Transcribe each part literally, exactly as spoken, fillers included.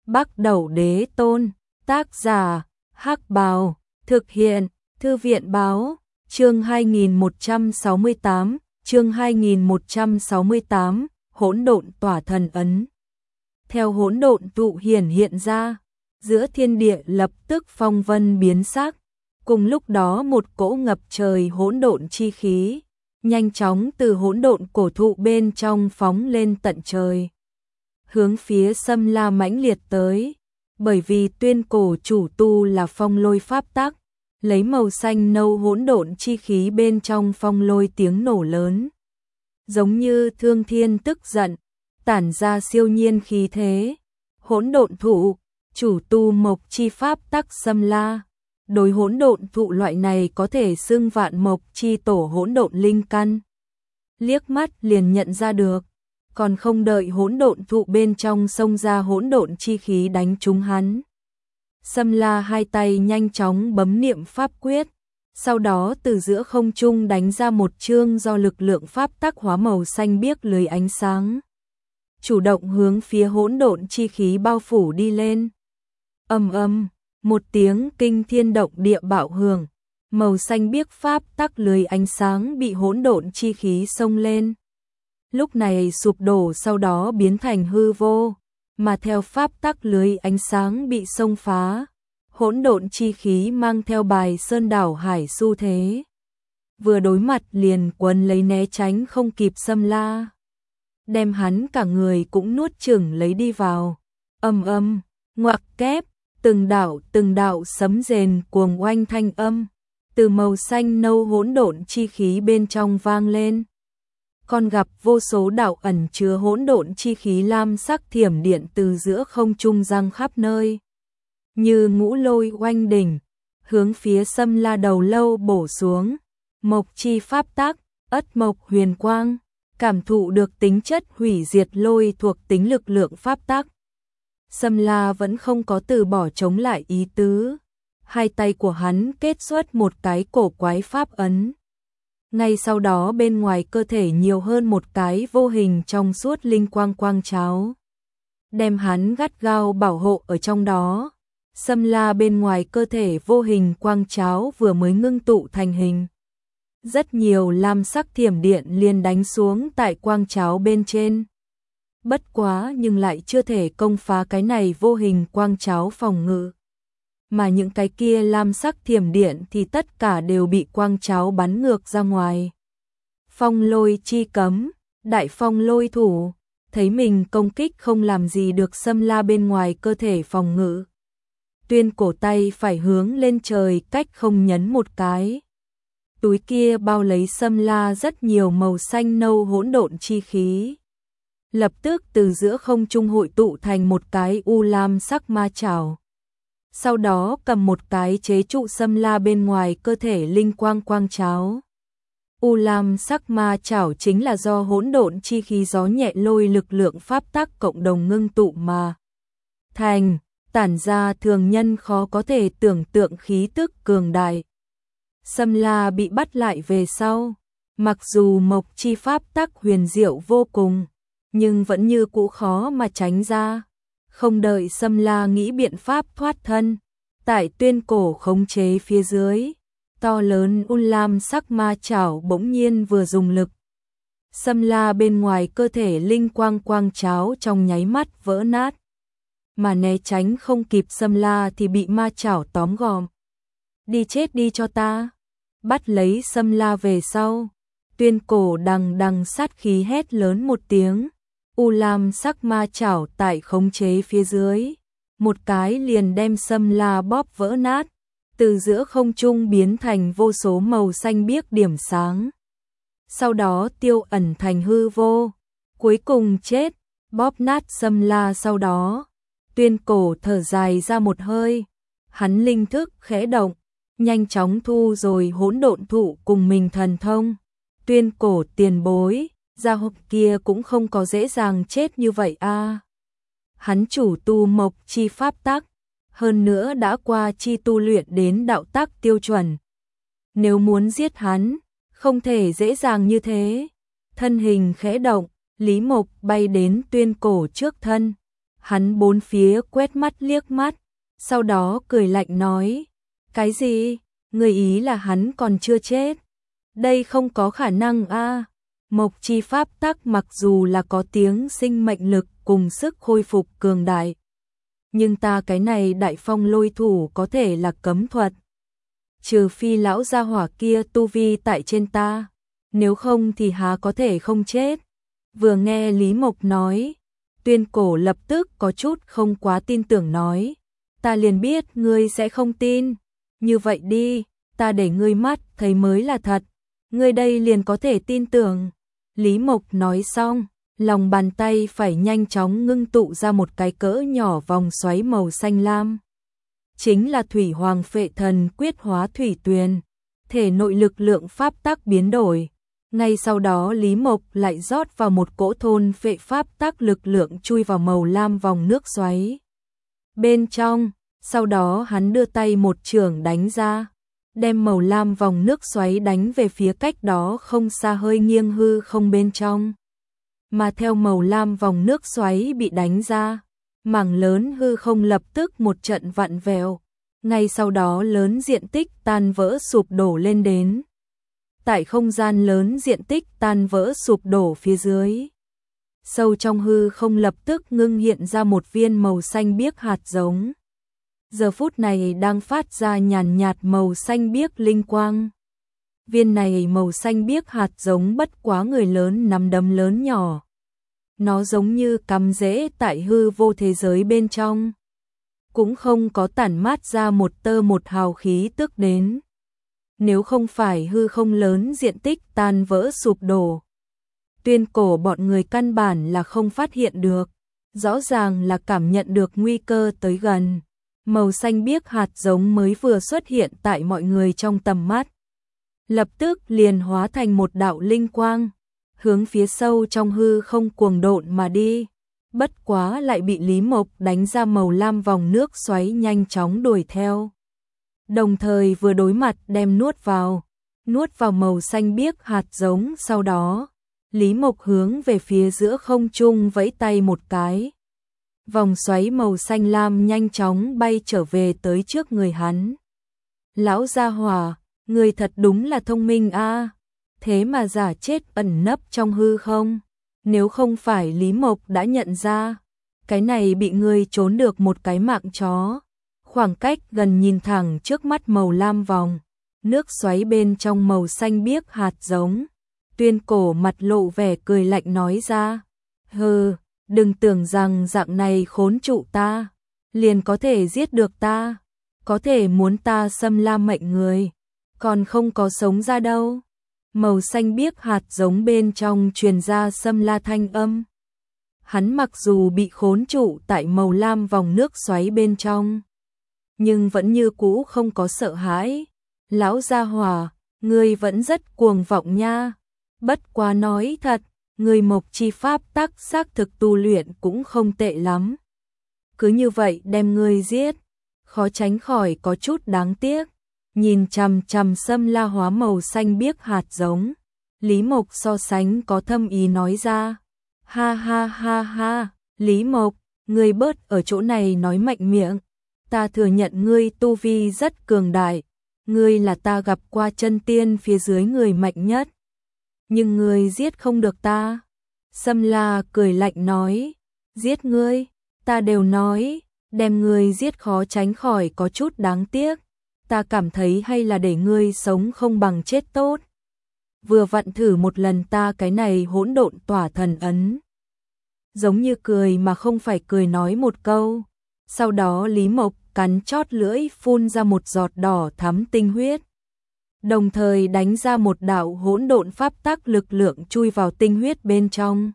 Bắc Đẩu Đế Tôn, tác giả, Hắc Bào, thực hiện, Thư viện Báo, chương hai nghìn một trăm sáu mươi tám, chương hai nghìn một trăm sáu mươi tám, hỗn độn tỏa thần ấn. Theo hỗn độn tụ hiển hiện ra, giữa thiên địa lập tức phong vân biến sắc, cùng lúc đó một cỗ ngập trời hỗn độn chi khí, nhanh chóng từ hỗn độn cổ thụ bên trong phóng lên tận trời, hướng phía Sâm La mãnh liệt tới, bởi vì tuyên cổ chủ tu là phong lôi pháp tắc, lấy màu xanh nâu hỗn độn chi khí bên trong phong lôi tiếng nổ lớn, giống như thương thiên tức giận, tản ra siêu nhiên khí thế. Hỗn độn thụ, chủ tu mộc chi pháp tắc Sâm La, đối hỗn độn thụ loại này có thể xưng vạn mộc chi tổ hỗn độn linh căn, liếc mắt liền nhận ra được, còn không đợi hỗn độn thụ bên trong xông ra hỗn độn chi khí đánh trúng hắn. Sâm La hai tay nhanh chóng bấm niệm pháp quyết, sau đó từ giữa không trung đánh ra một chương do lực lượng pháp tắc hóa màu xanh biếc lưới ánh sáng, chủ động hướng phía hỗn độn chi khí bao phủ đi lên. Ầm ầm, một tiếng kinh thiên động địa bạo hưởng, màu xanh biếc pháp tắc lưới ánh sáng bị hỗn độn chi khí xông lên. Lúc này sụp đổ sau đó biến thành hư vô, mà theo pháp tắc lưới ánh sáng bị xông phá, hỗn độn chi khí mang theo bài sơn đảo hải xu thế, vừa đối mặt liền quấn lấy né tránh không kịp Sâm La, đem hắn cả người cũng nuốt chửng lấy đi vào. Âm âm, ngoặc kép, từng đạo từng đạo sấm rền cuồng oanh thanh âm, từ màu xanh nâu hỗn độn chi khí bên trong vang lên. Còn gặp vô số đạo ẩn chứa hỗn độn chi khí lam sắc thiểm điện từ giữa không trung giăng khắp nơi, như ngũ lôi oanh đỉnh, hướng phía Sâm La đầu lâu bổ xuống. Mộc chi pháp tắc, ất mộc huyền quang, cảm thụ được tính chất hủy diệt lôi thuộc tính lực lượng pháp tắc. Sâm La vẫn không có từ bỏ chống lại ý tứ, hai tay của hắn kết xuất một cái cổ quái pháp ấn. Ngay sau đó bên ngoài cơ thể nhiều hơn một cái vô hình trong suốt linh quang quang cháo, đem hắn gắt gao bảo hộ ở trong đó. Sâm La bên ngoài cơ thể vô hình quang cháo vừa mới ngưng tụ thành hình, rất nhiều lam sắc thiểm điện liền đánh xuống tại quang cháo bên trên. Bất quá nhưng lại chưa thể công phá cái này vô hình quang cháo phòng ngự, mà những cái kia lam sắc thiểm điện thì tất cả đều bị quang cháo bắn ngược ra ngoài. Phong lôi chi cấm, đại phong lôi thủ, thấy mình công kích không làm gì được Sâm La bên ngoài cơ thể phòng ngự, tuyên cổ tay phải hướng lên trời cách không nhấn một cái. Túi kia bao lấy Sâm La rất nhiều màu xanh nâu hỗn độn chi khí, lập tức từ giữa không trung hội tụ thành một cái u lam sắc ma chảo. Sau đó cầm một cái chế trụ Sâm La bên ngoài cơ thể linh quang quang cháo. U lam sắc ma chảo chính là do hỗn độn chi khí gió nhẹ lôi lực lượng pháp tắc cộng đồng ngưng tụ mà thành, tản ra thường nhân khó có thể tưởng tượng khí tức cường đại. Sâm La bị bắt lại về sau, mặc dù mộc chi pháp tắc huyền diệu vô cùng, nhưng vẫn như cũ khó mà tránh ra. Không đợi Sâm La nghĩ biện pháp thoát thân, tại tuyên cổ khống chế phía dưới, to lớn u lam sắc ma chảo bỗng nhiên vừa dùng lực. Sâm La bên ngoài cơ thể linh quang quang cháo trong nháy mắt vỡ nát, mà né tránh không kịp Sâm La thì bị ma chảo tóm gọn. Đi chết đi cho ta! Bắt lấy Sâm La về sau, tuyên cổ đằng đằng sát khí hét lớn một tiếng. U lam sắc ma chảo tại khống chế phía dưới, một cái liền đem Sâm La bóp vỡ nát, từ giữa không trung biến thành vô số màu xanh biếc điểm sáng, sau đó tiêu ẩn thành hư vô, cuối cùng chết. Bóp nát Sâm La sau đó, tuyên cổ thở dài ra một hơi, hắn linh thức khẽ động, nhanh chóng thu rồi hỗn độn thụ cùng mình thần thông. Tuyên cổ tiền bối, gia hộp kia cũng không có dễ dàng chết như vậy a. À. Hắn chủ tu mộc chi pháp tắc, hơn nữa đã qua chi tu luyện đến đạo tắc tiêu chuẩn. Nếu muốn giết hắn, không thể dễ dàng như thế. Thân hình khẽ động, Lý Mộc bay đến tuyên cổ trước thân. Hắn bốn phía quét mắt liếc mắt, sau đó cười lạnh nói, cái gì? Người ý là hắn còn chưa chết? Đây không có khả năng a. Mộc chi pháp tắc mặc dù là có tiếng sinh mệnh lực cùng sức khôi phục cường đại, nhưng ta cái này đại phong lôi thủ có thể là cấm thuật. Trừ phi lão gia hỏa kia tu vi tại trên ta, nếu không thì há có thể không chết. Vừa nghe Lý Mộc nói, Tuyên Cổ lập tức có chút không quá tin tưởng nói, ta liền biết ngươi sẽ không tin. Như vậy đi, ta để ngươi mắt thấy mới là thật, ngươi đây liền có thể tin tưởng. Lý Mộc nói xong, lòng bàn tay phải nhanh chóng ngưng tụ ra một cái cỡ nhỏ vòng xoáy màu xanh lam. Chính là Thủy Hoàng Phệ Thần Quyết hóa thủy tuyền, thể nội lực lượng pháp tắc biến đổi. Ngay sau đó Lý Mộc lại rót vào một cỗ thôn phệ pháp tắc lực lượng chui vào màu lam vòng nước xoáy bên trong, sau đó hắn đưa tay một chưởng đánh ra, đem màu lam vòng nước xoáy đánh về phía cách đó không xa hơi nghiêng hư không bên trong. Mà theo màu lam vòng nước xoáy bị đánh ra, mảng lớn hư không lập tức một trận vặn vẹo, ngay sau đó lớn diện tích tan vỡ sụp đổ lên đến. Tại không gian lớn diện tích tan vỡ sụp đổ phía dưới, sâu trong hư không lập tức ngưng hiện ra một viên màu xanh biếc hạt giống. Giờ phút này đang phát ra nhàn nhạt màu xanh biếc linh quang. Viên này màu xanh biếc hạt giống bất quá người lớn nắm đấm lớn nhỏ. Nó giống như cắm rễ tại hư vô thế giới bên trong, cũng không có tản mát ra một tơ một hào khí tức đến. Nếu không phải hư không lớn diện tích tan vỡ sụp đổ, Tuyên Cổ bọn người căn bản là không phát hiện được, rõ ràng là cảm nhận được nguy cơ tới gần. Màu xanh biếc hạt giống mới vừa xuất hiện tại mọi người trong tầm mắt, lập tức liền hóa thành một đạo linh quang, hướng phía sâu trong hư không cuồng độn mà đi. Bất quá lại bị Lý Mộc đánh ra màu lam vòng nước xoáy nhanh chóng đuổi theo. Đồng thời vừa đối mặt đem nuốt vào, nuốt vào màu xanh biếc hạt giống, sau đó, Lý Mộc hướng về phía giữa không trung vẫy tay một cái. Vòng xoáy màu xanh lam nhanh chóng bay trở về tới trước người hắn. Lão gia hỏa, người thật đúng là thông minh a, thế mà giả chết ẩn nấp trong hư không. Nếu không phải Lý Mộc đã nhận ra, cái này bị ngươi trốn được một cái mạng chó. Khoảng cách gần nhìn thẳng trước mắt màu lam vòng, nước xoáy bên trong màu xanh biếc hạt giống. Tuyên Cổ mặt lộ vẻ cười lạnh nói ra, hừ, đừng tưởng rằng dạng này khốn trụ ta, liền có thể giết được ta, có thể muốn ta xâm la mệnh người, còn không có sống ra đâu. Màu xanh biếc hạt giống bên trong truyền ra xâm la thanh âm. Hắn mặc dù bị khốn trụ tại màu lam vòng nước xoáy bên trong, nhưng vẫn như cũ không có sợ hãi. Lão gia hỏa, ngươi vẫn rất cuồng vọng nha. Bất quá nói thật, người Mộc chi pháp tắc xác thực tu luyện cũng không tệ lắm. Cứ như vậy đem ngươi giết, khó tránh khỏi có chút đáng tiếc. Nhìn chằm chằm xâm la hóa màu xanh biếc hạt giống, Lý Mộc so sánh có thâm ý nói ra. Ha ha ha ha, Lý Mộc, ngươi bớt ở chỗ này nói mạnh miệng. Ta thừa nhận ngươi tu vi rất cường đại, ngươi là ta gặp qua chân tiên phía dưới người mạnh nhất. Nhưng ngươi giết không được ta. Xâm la cười lạnh nói, giết ngươi, ta đều nói, đem ngươi giết khó tránh khỏi có chút đáng tiếc. Ta cảm thấy hay là để ngươi sống không bằng chết tốt. Vừa vặn thử một lần ta cái này hỗn độn tỏa thần ấn. Giống như cười mà không phải cười nói một câu. Sau đó Lý Mộc cắn chót lưỡi phun ra một giọt đỏ thắm tinh huyết. Đồng thời đánh ra một đạo hỗn độn pháp tắc lực lượng chui vào tinh huyết bên trong.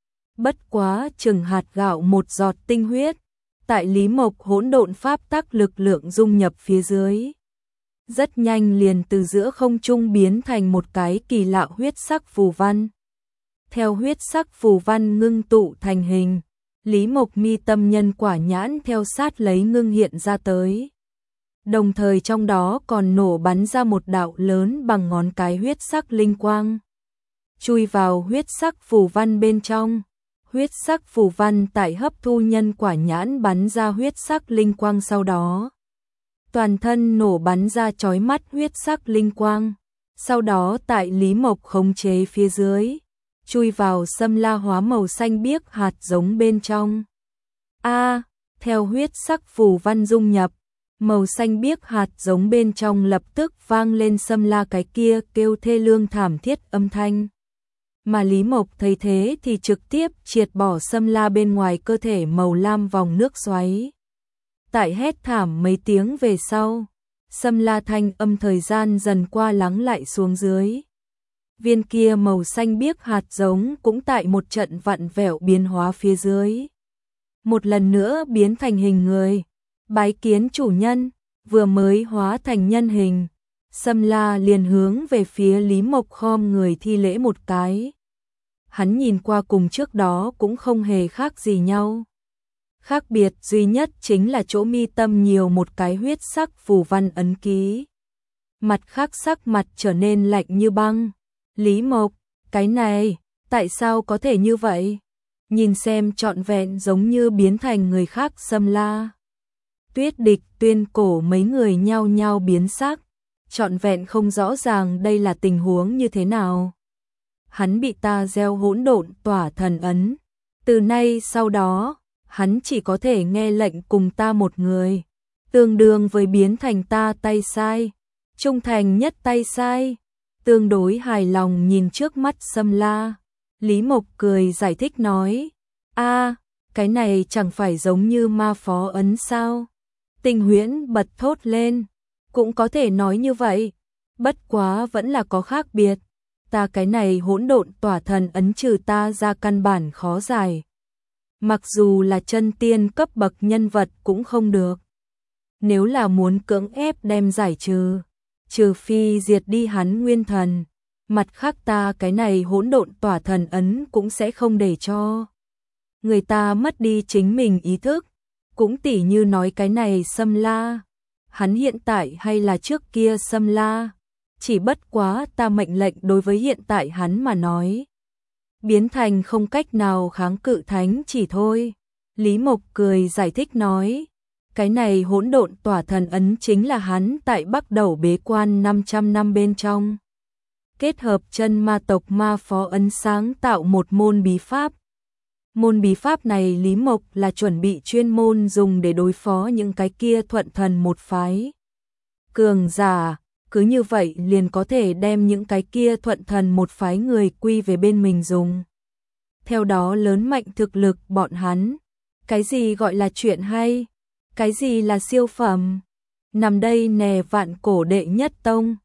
Bất quá chừng hạt gạo một giọt tinh huyết, tại Lý Mộc hỗn độn pháp tắc lực lượng dung nhập phía dưới. Rất nhanh liền từ giữa không trung biến thành một cái kỳ lạ huyết sắc phù văn. Theo huyết sắc phù văn ngưng tụ thành hình, Lý Mộc mi tâm nhân quả nhãn theo sát lấy ngưng hiện ra tới. Đồng thời trong đó còn nổ bắn ra một đạo lớn bằng ngón cái huyết sắc linh quang. Chui vào huyết sắc phù văn bên trong. Huyết sắc phù văn tại hấp thu nhân quả nhãn bắn ra huyết sắc linh quang, sau đó toàn thân nổ bắn ra chói mắt huyết sắc linh quang. Sau đó tại Lý Mộc khống chế phía dưới, chui vào sâm la hóa màu xanh biếc hạt giống bên trong. A, theo huyết sắc phù văn dung nhập, màu xanh biếc hạt giống bên trong lập tức vang lên sâm la cái kia kêu thê lương thảm thiết âm thanh. Mà Lý Mộc thấy thế thì trực tiếp triệt bỏ sâm la bên ngoài cơ thể màu lam vòng nước xoáy. Tại hét thảm mấy tiếng về sau, sâm la thanh âm thời gian dần qua lắng lại xuống dưới. Viên kia màu xanh biếc hạt giống cũng tại một trận vặn vẹo biến hóa phía dưới. Một lần nữa biến thành hình người, bái kiến chủ nhân, vừa mới hóa thành nhân hình. Sâm la liền hướng về phía Lý Mộc khom người thi lễ một cái. Hắn nhìn qua cùng trước đó cũng không hề khác gì nhau. Khác biệt duy nhất chính là chỗ mi tâm nhiều một cái huyết sắc phù văn ấn ký. Mặt khác sắc mặt trở nên lạnh như băng. Lý Mộc, cái này, tại sao có thể như vậy? Nhìn xem trọn vẹn giống như biến thành người khác Sâm La. Tuyết Địch, Tuyên Cổ mấy người nhao nhao biến sắc, trọn vẹn không rõ ràng đây là tình huống như thế nào. Hắn bị ta gieo hỗn độn tỏa thần ấn, từ nay sau đó, hắn chỉ có thể nghe lệnh cùng ta một người, tương đương với biến thành ta tay sai, trung thành nhất tay sai. Tương đối hài lòng nhìn trước mắt Sâm La, Lý Mộc cười giải thích nói, a, cái này chẳng phải giống như ma phó ấn sao? Tinh Huyễn bật thốt lên, cũng có thể nói như vậy, bất quá vẫn là có khác biệt. Ta cái này hỗn độn tỏa thần ấn trừ ta ra căn bản khó giải. Mặc dù là chân tiên cấp bậc nhân vật cũng không được. Nếu là muốn cưỡng ép đem giải trừ, trừ phi diệt đi hắn nguyên thần, mặt khác ta cái này hỗn độn tỏa thần ấn cũng sẽ không để cho người ta mất đi chính mình ý thức. Cũng tỉ như nói cái này Sâm La, hắn hiện tại hay là trước kia Sâm La, chỉ bất quá ta mệnh lệnh đối với hiện tại hắn mà nói, biến thành không cách nào kháng cự thánh chỉ thôi. Lý Mộc cười giải thích nói, cái này hỗn độn tỏa thần ấn chính là hắn tại Bắc Đầu bế quan năm trăm năm bên trong, kết hợp chân ma tộc ma phó ấn sáng tạo một môn bí pháp. Môn bí pháp này Lý Mộc là chuẩn bị chuyên môn dùng để đối phó những cái kia thuận thần một phái cường giả, cứ như vậy liền có thể đem những cái kia thuận thần một phái người quy về bên mình dùng. Theo đó lớn mạnh thực lực bọn hắn. Cái gì gọi là chuyện hay? Cái gì là siêu phẩm? Nằm đây nè vạn cổ đệ nhất tông,